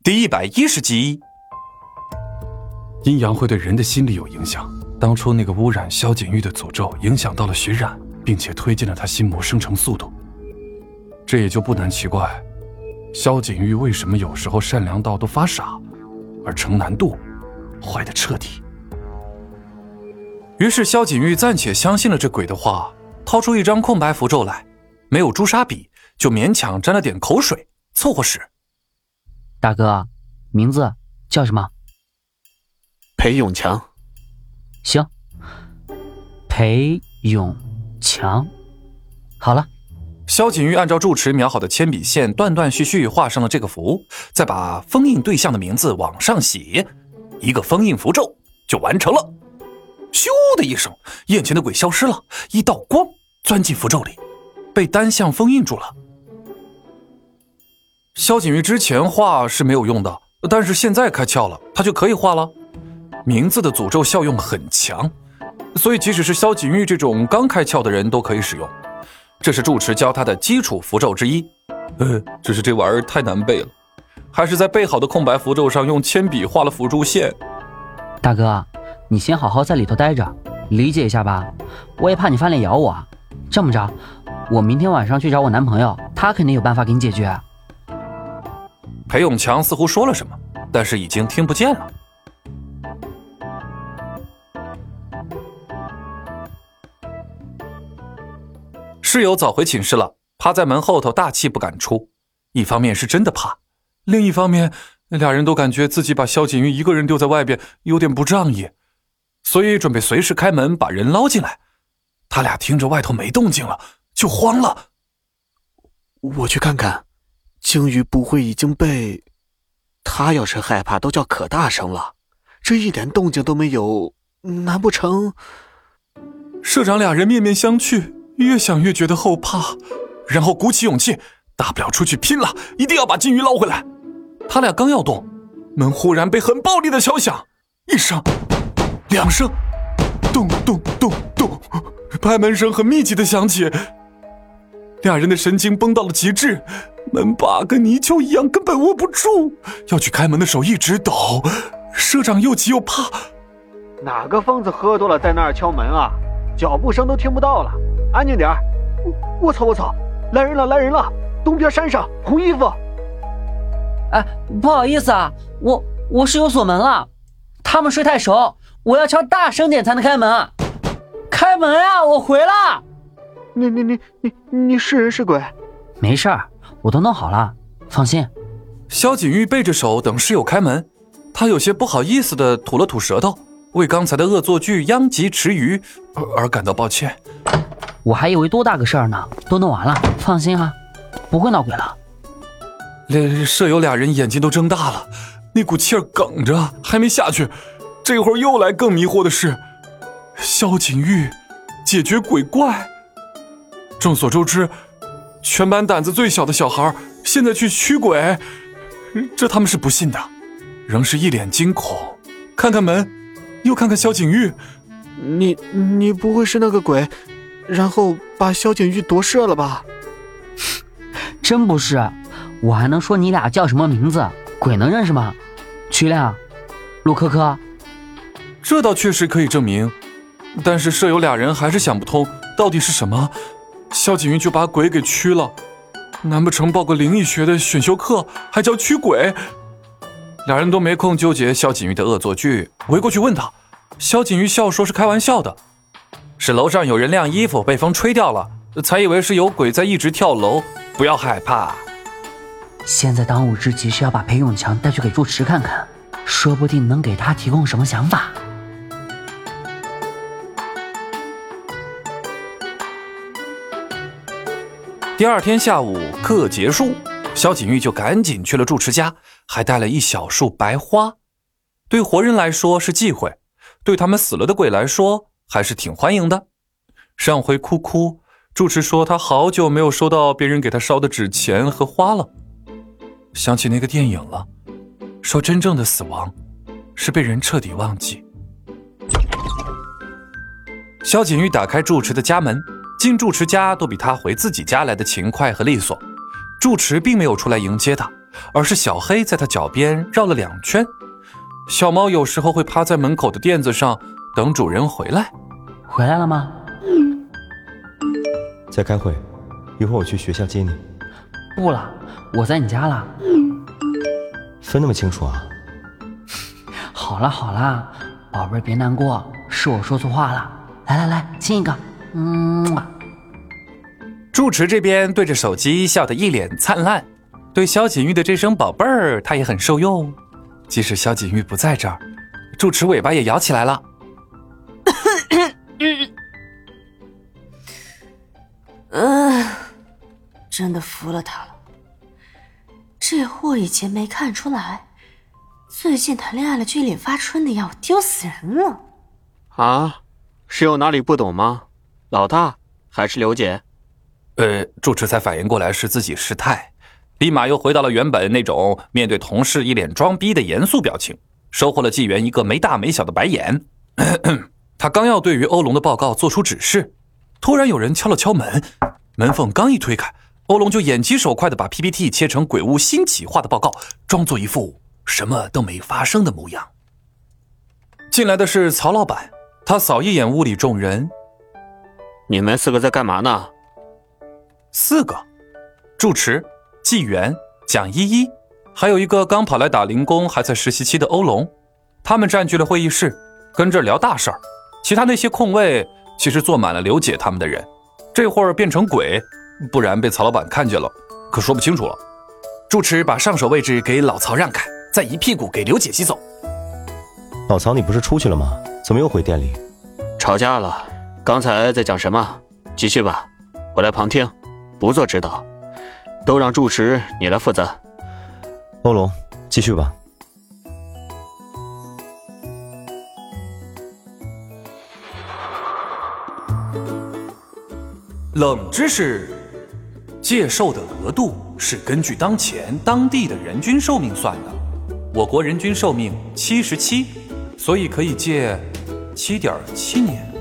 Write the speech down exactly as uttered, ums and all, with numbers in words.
第一百一十集。 阴阳会对人的心理有影响，当初那个污染萧景玉的诅咒影响到了徐冉，并且推进了他心魔生成速度。这也就不难奇怪，萧景玉为什么有时候善良到都发傻，而程南渡坏得彻底。 于是萧景玉暂且相信了这鬼的话，掏出一张空白符咒来，没有朱砂笔，就勉强沾了点口水，凑合使。 大哥，名字叫什么？ 裴永强。 行，裴永强。好了。 萧景玉按照住持描好的铅笔线断断续续画上了这个符，再把封印对象的名字往上写，一个封印符咒就完成了。咻的一声，眼前的鬼消失了，一道光钻进符咒里，被单向封印住了。萧景玉之前画是没有用的，但是现在开窍了，他就可以画了。名字的诅咒效用很强，所以即使是萧景玉这种刚开窍的人都可以使用。这是住持教他的基础符咒之一，呃，只是这玩意儿太难背了，还是在背好的空白符咒上用铅笔画了辅助线。 大哥，你先好好在里头待着，理解一下吧，我也怕你翻脸咬我。这么着，我明天晚上去找我男朋友，他肯定有办法给你解决。 裴永强似乎说了什么，但是已经听不见了。室友早回寝室了，趴在门后头大气不敢出，一方面是真的怕，另一方面俩人都感觉自己把萧景玉一个人丢在外边有点不仗义，所以准备随时开门把人捞进来。他俩听着外头没动静了，就慌了。 我去看看，景玉不会已经被……他要是害怕都叫可大声了，这一点动静都没有，难不成…… 社长俩人面面相觑，越想越觉得后怕，然后鼓起勇气，大不了出去拼了，一定要把金鱼捞回来。他俩刚要动，门忽然被很暴力的敲响，一声两声，咚咚咚咚，拍门声很密集的响起。俩人的神经绷到了极致，门把跟泥鳅一样根本握不住，要去开门的手一直抖。社长又急又怕， 哪个疯子喝多了在那儿敲门啊？脚步声都听不到了，安静点儿！我操我操，来人了来人了！东边山上红衣服。 哎，不好意思啊，我我室友锁门了，他们睡太熟，我要敲大声点才能开门。开门啊，我回了。 你你你你你是人是鬼？ 没事儿，我都弄好了，放心。 萧景玉背着手等室友开门，他有些不好意思地吐了吐舌头，为刚才的恶作剧殃及池鱼而感到抱歉。 我还以为多大个事儿呢，都弄完了，放心啊，不会闹鬼了。 舍友俩人眼睛都睁大了，那股气儿梗着还没下去。这会儿又来更迷惑的是，萧景玉解决鬼怪。众所周知，全班胆子最小的小孩现在去驱鬼，这他们是不信的，仍是一脸惊恐，看看门又看看萧景玉。 你你不会是那个鬼，然后把萧景玉夺舍了吧？ 真不是，我还能说你俩叫什么名字，鬼能认识吗？曲亮，陆科科。 这倒确实可以证明，但是舍友俩人还是想不通到底是什么，萧景玉就把鬼给驱了，难不成报个灵异学的选修课还叫驱鬼？俩人都没空纠结萧景玉的恶作剧，围过去问他。萧景玉笑说是开玩笑的，是楼上有人晾衣服被风吹掉了，才以为是有鬼在一直跳楼，不要害怕。 现在当务之急是要把裴永强带去给住持看看，说不定能给他提供什么想法。 第二天下午课结束，萧景玉就赶紧去了住持家，还带了一小束白花。对活人来说是忌讳，对他们死了的鬼来说还是挺欢迎的。上回哭哭，住持说他好久没有收到别人给他烧的纸钱和花了，想起那个电影了，说真正的死亡是被人彻底忘记。萧景玉打开住持的家门，进住持家都比他回自己家来的勤快和利索。住持并没有出来迎接他， 而是小黑在他脚边绕了两圈。小猫有时候会趴在门口的垫子上等主人回来。 回来了吗？ 在开会，一会儿我去学校接你。 不了，我在你家了。 分那么清楚啊？ 好了好了，宝贝儿别难过，是我说错话了。来来来，亲一个。嗯。 住持这边对着手机笑得一脸灿烂，对萧锦玉的这声宝贝儿他也很受用。即使萧锦玉不在这儿，住持尾巴也摇起来了。 嗯，真的服了他了。这货以前没看出来，最近谈恋爱了就一脸发春的样，我丢死人了。 啊，是有哪里不懂吗？老大还是刘姐？ 呃，住持才反应过来是自己失态，立马又回到了原本那种面对同事一脸装逼的严肃表情，收获了纪元一个没大没小的白眼。咳咳，他刚要对于欧龙的报告做出指示，突然有人敲了敲门，门缝刚一推开，欧龙就眼疾手快地把 P P T 切成鬼屋新企划的报告，装作一副什么都没发生的模样。进来的是曹老板，他扫一眼屋里众人， 你们四个在干嘛呢？ 四个，住持、纪元、蒋依依，还有一个刚跑来打零工还在实习期的欧龙，他们占据了会议室，跟这儿聊大事儿。其他那些空位其实坐满了刘姐他们的人，这会儿变成鬼，不然被曹老板看见了，可说不清楚了。住持把上手位置给老曹让开，再一屁股给刘姐吸走。 老曹，你不是出去了吗？怎么又回店里？ 吵架了。刚才在讲什么？继续吧，我来旁听，不做指导，都让住持你来负责。 欧龙，继续吧。 冷知识：借寿的额度是根据当前当地的人均寿命算的。我国人均寿命七十七，所以可以借七点七年。